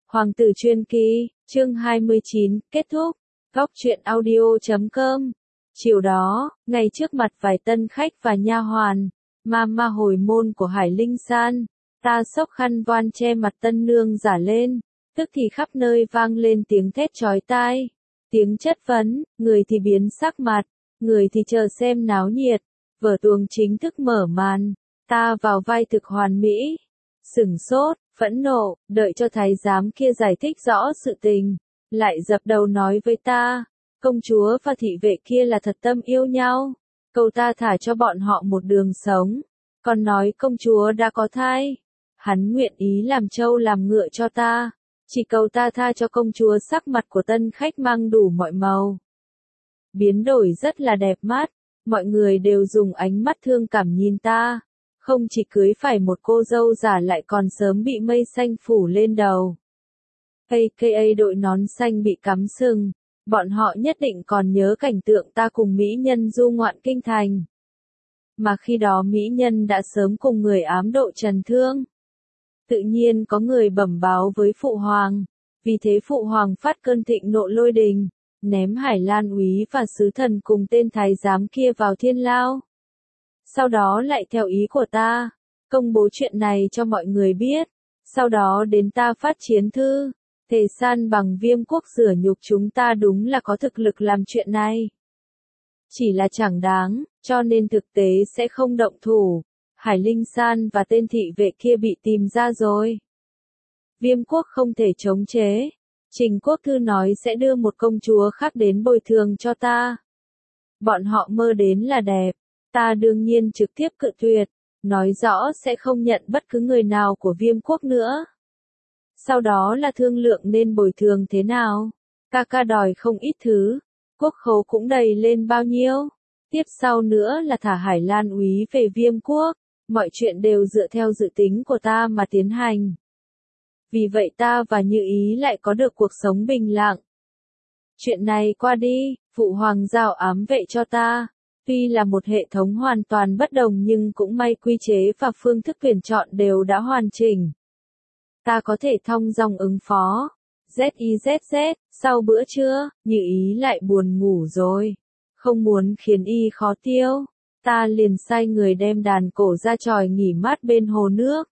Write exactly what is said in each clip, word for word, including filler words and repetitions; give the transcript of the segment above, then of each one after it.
Hoàng tử truyền kỳ, chương hai mươi chín, kết thúc. Góc truyện audio chấm com. Chiều đó, ngay trước mặt vài tân khách và nha hoàn, ma ma hồi môn của Hải Linh San, ta xốc khăn voan che mặt tân nương giả lên, tức thì khắp nơi vang lên tiếng thét chói tai, tiếng chất vấn, người thì biến sắc mặt, người thì chờ xem náo nhiệt. Vở tuồng chính thức mở màn, ta vào vai thực hoàn mỹ, sửng sốt, phẫn nộ, đợi cho thái giám kia giải thích rõ sự tình, lại dập đầu nói với ta, công chúa và thị vệ kia là thật tâm yêu nhau, cầu ta thả cho bọn họ một đường sống, còn nói công chúa đã có thai, hắn nguyện ý làm trâu làm ngựa cho ta, chỉ cầu ta tha cho công chúa. Sắc mặt của tân khách mang đủ mọi màu, biến đổi rất là đẹp mắt, mọi người đều dùng ánh mắt thương cảm nhìn ta. Không chỉ cưới phải một cô dâu giả lại còn sớm bị mây xanh phủ lên đầu. a ca a đội nón xanh bị cắm sừng, bọn họ nhất định còn nhớ cảnh tượng ta cùng mỹ nhân du ngoạn kinh thành. Mà khi đó mỹ nhân đã sớm cùng người ám độ trần thương. Tự nhiên có người bẩm báo với phụ hoàng, vì thế phụ hoàng phát cơn thịnh nộ lôi đình, ném Hải Lan úy và sứ thần cùng tên thái giám kia vào thiên lao. Sau đó lại theo ý của ta, công bố chuyện này cho mọi người biết, sau đó đến ta phát chiến thư, thề san bằng Viêm quốc rửa nhục chúng ta đúng là có thực lực làm chuyện này. Chỉ là chẳng đáng, cho nên thực tế sẽ không động thủ, Hải Linh San và tên thị vệ kia bị tìm ra rồi. Viêm quốc không thể chống chế, Trình Quốc Thư nói sẽ đưa một công chúa khác đến bồi thường cho ta. Bọn họ mơ đến là đẹp. Ta đương nhiên trực tiếp cự tuyệt, nói rõ sẽ không nhận bất cứ người nào của Viêm quốc nữa. Sau đó là thương lượng nên bồi thường thế nào. Ca ca đòi không ít thứ, quốc khố cũng đầy lên bao nhiêu. Tiếp sau nữa là thả Hải Lan úy về Viêm quốc, mọi chuyện đều dựa theo dự tính của ta mà tiến hành. Vì vậy ta và Như Ý lại có được cuộc sống bình lặng. Chuyện này qua đi, phụ hoàng giao ám vệ cho ta. Tuy là một hệ thống hoàn toàn bất đồng nhưng cũng may quy chế và phương thức tuyển chọn đều đã hoàn chỉnh. Ta có thể thong dong ứng phó. Z I Z Z, sau bữa trưa, Như Ý lại buồn ngủ rồi. Không muốn khiến y khó tiêu. Ta liền sai người đem đàn cổ ra chòi nghỉ mát bên hồ nước.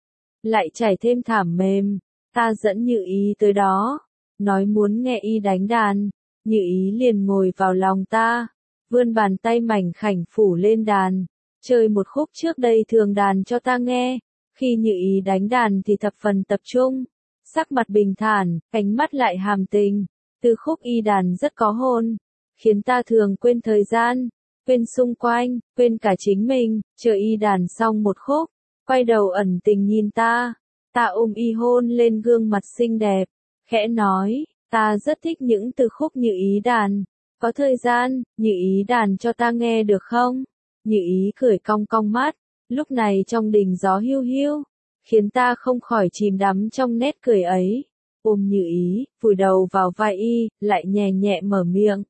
Lại trải thêm thảm mềm. Ta dẫn Như Ý tới đó. Nói muốn nghe y đánh đàn. Như Ý liền ngồi vào lòng ta. Vươn bàn tay mảnh khảnh phủ lên đàn, chơi một khúc trước đây thường đàn cho ta nghe, khi Như Ý đánh đàn thì thập phần tập trung, sắc mặt bình thản, ánh mắt lại hàm tình, từ khúc y đàn rất có hồn, khiến ta thường quên thời gian, quên xung quanh, quên cả chính mình, chờ y đàn xong một khúc, quay đầu ẩn tình nhìn ta, ta ôm y hôn lên gương mặt xinh đẹp, khẽ nói, ta rất thích những từ khúc Như Ý đàn. Có thời gian, Như Ý đàn cho ta nghe được không? Như Ý cười cong cong mắt, lúc này trong đình gió hiu hiu, khiến ta không khỏi chìm đắm trong nét cười ấy. Ôm Như Ý, vùi đầu vào vai y, lại nhẹ nhẹ mở miệng.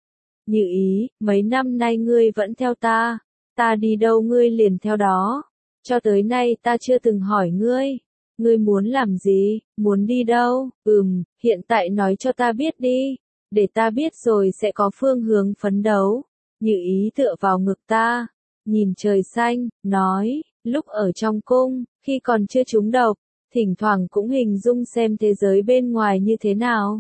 Như Ý, mấy năm nay ngươi vẫn theo ta, ta đi đâu ngươi liền theo đó. Cho tới nay ta chưa từng hỏi ngươi, ngươi muốn làm gì, muốn đi đâu, ừm, hiện tại nói cho ta biết đi. Để ta biết rồi sẽ có phương hướng phấn đấu. Như Ý tựa vào ngực ta, nhìn trời xanh, nói, lúc ở trong cung, khi còn chưa trúng độc, thỉnh thoảng cũng hình dung xem thế giới bên ngoài như thế nào.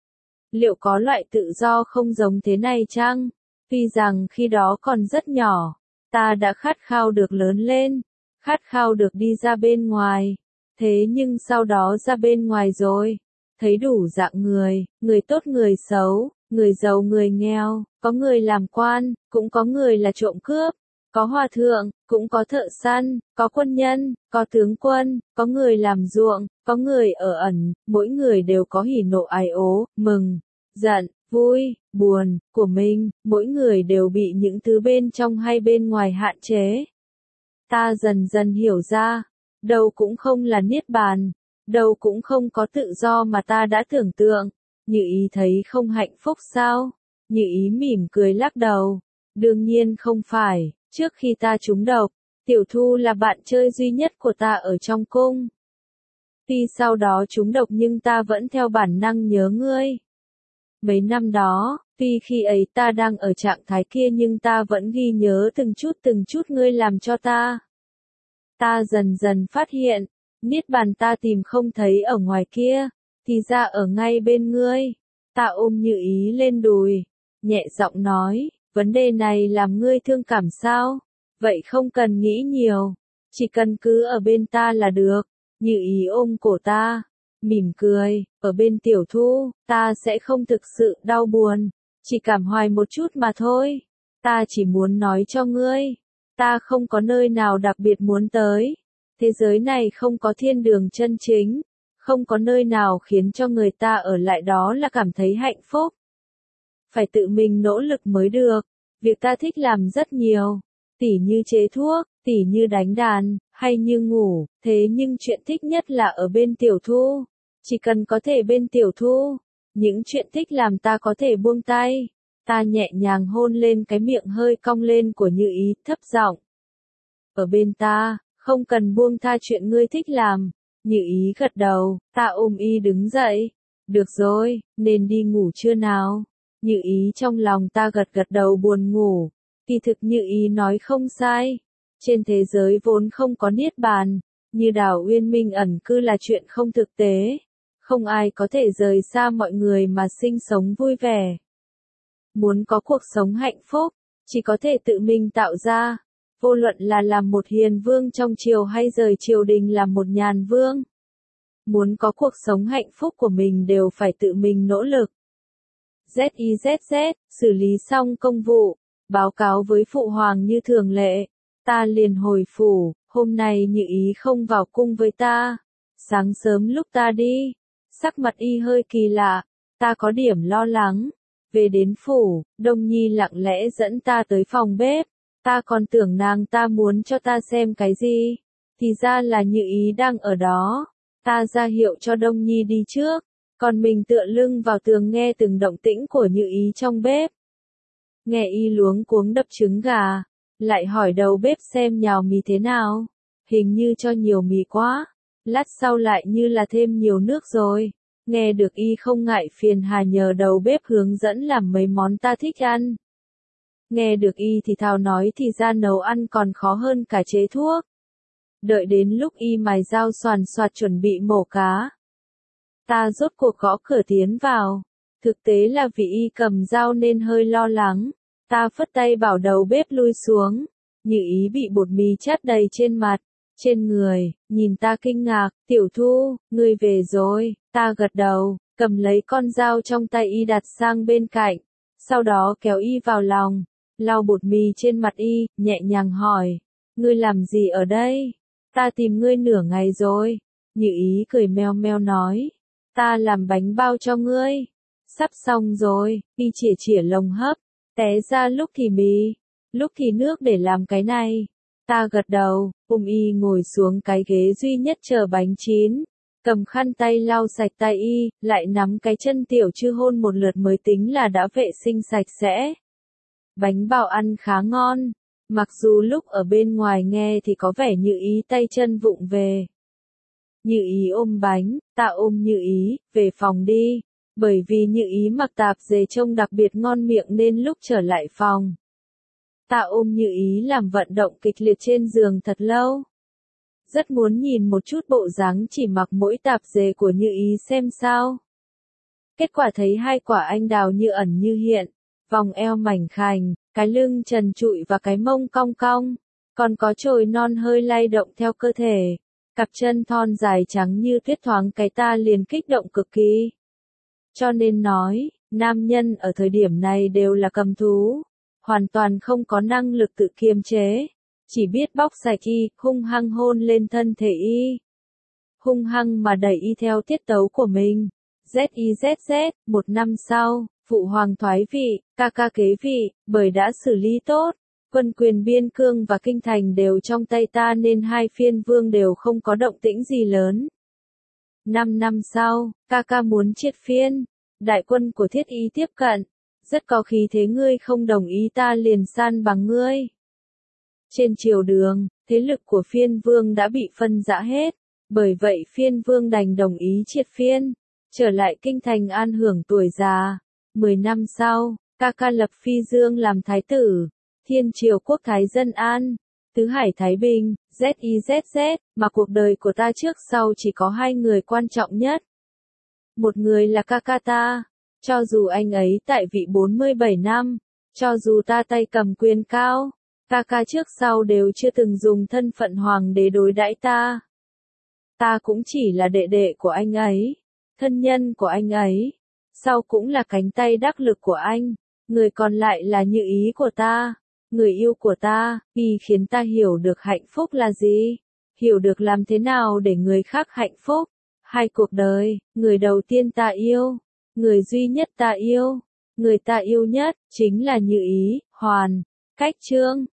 Liệu có loại tự do không giống thế này chăng? Tuy rằng khi đó còn rất nhỏ, ta đã khát khao được lớn lên, khát khao được đi ra bên ngoài. Thế nhưng sau đó ra bên ngoài rồi. Thấy đủ dạng người, người tốt người xấu, người giàu người nghèo, có người làm quan, cũng có người là trộm cướp, có hòa thượng, cũng có thợ săn, có quân nhân, có tướng quân, có người làm ruộng, có người ở ẩn, mỗi người đều có hỉ nộ ái ố, mừng, giận, vui, buồn, của mình, mỗi người đều bị những thứ bên trong hay bên ngoài hạn chế. Ta dần dần hiểu ra, đâu cũng không là niết bàn. Đâu cũng không có tự do mà ta đã tưởng tượng. Như Ý thấy không hạnh phúc sao? Như Ý mỉm cười lắc đầu. Đương nhiên không phải, trước khi ta trúng độc, Tiểu Thu là bạn chơi duy nhất của ta ở trong cung. Tuy sau đó trúng độc nhưng ta vẫn theo bản năng nhớ ngươi. Mấy năm đó, tuy khi ấy ta đang ở trạng thái kia nhưng ta vẫn ghi nhớ từng chút từng chút ngươi làm cho ta. Ta dần dần phát hiện, niết bàn ta tìm không thấy ở ngoài kia, thì ra ở ngay bên ngươi. Ta ôm Như Ý lên đùi, nhẹ giọng nói, vấn đề này làm ngươi thương cảm sao? Vậy không cần nghĩ nhiều, chỉ cần cứ ở bên ta là được. Như Ý ôm cổ ta, mỉm cười, ở bên Tiểu Thu, ta sẽ không thực sự đau buồn, chỉ cảm hoài một chút mà thôi. Ta chỉ muốn nói cho ngươi, ta không có nơi nào đặc biệt muốn tới. Thế giới này không có thiên đường chân chính, không có nơi nào khiến cho người ta ở lại đó là cảm thấy hạnh phúc. Phải tự mình nỗ lực mới được. Việc ta thích làm rất nhiều, tỉ như chế thuốc, tỉ như đánh đàn, hay như ngủ, thế nhưng chuyện thích nhất là ở bên Tiểu Thu. Chỉ cần có thể bên Tiểu Thu, những chuyện thích làm ta có thể buông tay. Ta nhẹ nhàng hôn lên cái miệng hơi cong lên của Như Ý, thấp giọng. Ở bên ta, không cần buông tha chuyện ngươi thích làm. Như Ý gật đầu, ta ôm y đứng dậy. Được rồi, nên đi ngủ chưa nào? Như Ý trong lòng ta gật gật đầu buồn ngủ. Kỳ thực Như Ý nói không sai. Trên thế giới vốn không có niết bàn, như Đào Uyên Minh ẩn cư là chuyện không thực tế. Không ai có thể rời xa mọi người mà sinh sống vui vẻ. Muốn có cuộc sống hạnh phúc, chỉ có thể tự mình tạo ra. Vô luận là làm một hiền vương trong triều hay rời triều đình làm một nhàn vương. Muốn có cuộc sống hạnh phúc của mình đều phải tự mình nỗ lực. Z I Z Z, xử lý xong công vụ, báo cáo với phụ hoàng như thường lệ. Ta liền hồi phủ, hôm nay Như Ý không vào cung với ta. Sáng sớm lúc ta đi, sắc mặt y hơi kỳ lạ, ta có điểm lo lắng. Về đến phủ, Đông Nhi lặng lẽ dẫn ta tới phòng bếp. Ta còn tưởng nàng ta muốn cho ta xem cái gì, thì ra là Như Ý đang ở đó. Ta ra hiệu cho Đông Nhi đi trước, còn mình tựa lưng vào tường nghe từng động tĩnh của Như Ý trong bếp. Nghe y luống cuống đập trứng gà, lại hỏi đầu bếp xem nhào mì thế nào, hình như cho nhiều mì quá, lát sau lại như là thêm nhiều nước rồi. Nghe được y không ngại phiền hà nhờ đầu bếp hướng dẫn làm mấy món ta thích ăn. Nghe được y thì thào nói thì ra nấu ăn còn khó hơn cả chế thuốc. Đợi đến lúc y mài dao xoàn xoạt chuẩn bị mổ cá. Ta rốt cuộc gõ cửa tiến vào. Thực tế là vì y cầm dao nên hơi lo lắng. Ta phất tay bảo đầu bếp lui xuống. Như Ý bị bột mì chát đầy trên mặt, trên người, nhìn ta kinh ngạc. Tiểu Thu, ngươi về rồi. Ta gật đầu, cầm lấy con dao trong tay y đặt sang bên cạnh. Sau đó kéo y vào lòng, lau bột mì trên mặt y, nhẹ nhàng hỏi. Ngươi làm gì ở đây? Ta tìm ngươi nửa ngày rồi. Như Ý cười meo meo nói. Ta làm bánh bao cho ngươi. Sắp xong rồi, y chỉa chỉa lồng hấp. Té ra lúc thì mì, lúc thì nước để làm cái này. Ta gật đầu, ôm y ngồi xuống cái ghế duy nhất chờ bánh chín. Cầm khăn tay lau sạch tay y, lại nắm cái chân Tiểu Trư hôn một lượt mới tính là đã vệ sinh sạch sẽ. Bánh bao ăn khá ngon, mặc dù lúc ở bên ngoài nghe thì có vẻ Như Ý tay chân vụng về. Như Ý ôm bánh, ta ôm Như Ý, về phòng đi. Bởi vì Như Ý mặc tạp dề trông đặc biệt ngon miệng nên lúc trở lại phòng, ta ôm Như Ý làm vận động kịch liệt trên giường thật lâu. Rất muốn nhìn một chút bộ dáng chỉ mặc mỗi tạp dề của Như Ý xem sao. Kết quả thấy hai quả anh đào như ẩn như hiện, vòng eo mảnh khảnh, cái lưng trần trụi và cái mông cong cong, còn có chồi non hơi lay động theo cơ thể. Cặp chân thon dài trắng như tuyết thoáng cái ta liền kích động cực kỳ. Cho nên nói, nam nhân ở thời điểm này đều là cầm thú, hoàn toàn không có năng lực tự kiềm chế, chỉ biết bóc sạch y, hung hăng hôn lên thân thể y. Hung hăng mà đẩy y theo tiết tấu của mình. Z I Z Z, một năm sau, phụ hoàng thoái vị, ca ca kế vị, bởi đã xử lý tốt. Quân quyền biên cương và kinh thành đều trong tay ta nên hai phiên vương đều không có động tĩnh gì lớn. Năm năm sau, ca ca muốn triệt phiên, đại quân của Thiết Y tiếp cận, rất có khí thế ngươi không đồng ý ta liền san bằng ngươi. Trên triều đường, thế lực của phiên vương đã bị phân rã hết, Bởi vậy phiên vương đành đồng ý triệt phiên, trở lại kinh thành an hưởng tuổi già. Mười năm sau, ca ca lập Phi Dương làm thái tử, thiên triều quốc thái dân an, tứ hải thái bình, zizz, mà cuộc đời của ta trước sau chỉ có hai người quan trọng nhất. Một người là ca ca ta, cho dù anh ấy tại vị bốn mươi bảy năm, cho dù ta tay cầm quyền cao, ca ca trước sau đều chưa từng dùng thân phận hoàng đế đối đãi ta. Ta cũng chỉ là đệ đệ của anh ấy, thân nhân của anh ấy, sau cũng là cánh tay đắc lực của anh, người còn lại là như ý của ta, người yêu của ta, y khiến ta hiểu được hạnh phúc là gì, hiểu được làm thế nào để người khác hạnh phúc. Hai cuộc đời, người đầu tiên ta yêu, người duy nhất ta yêu, người ta yêu nhất, chính là Như Ý, Hoàn, Cách Trương.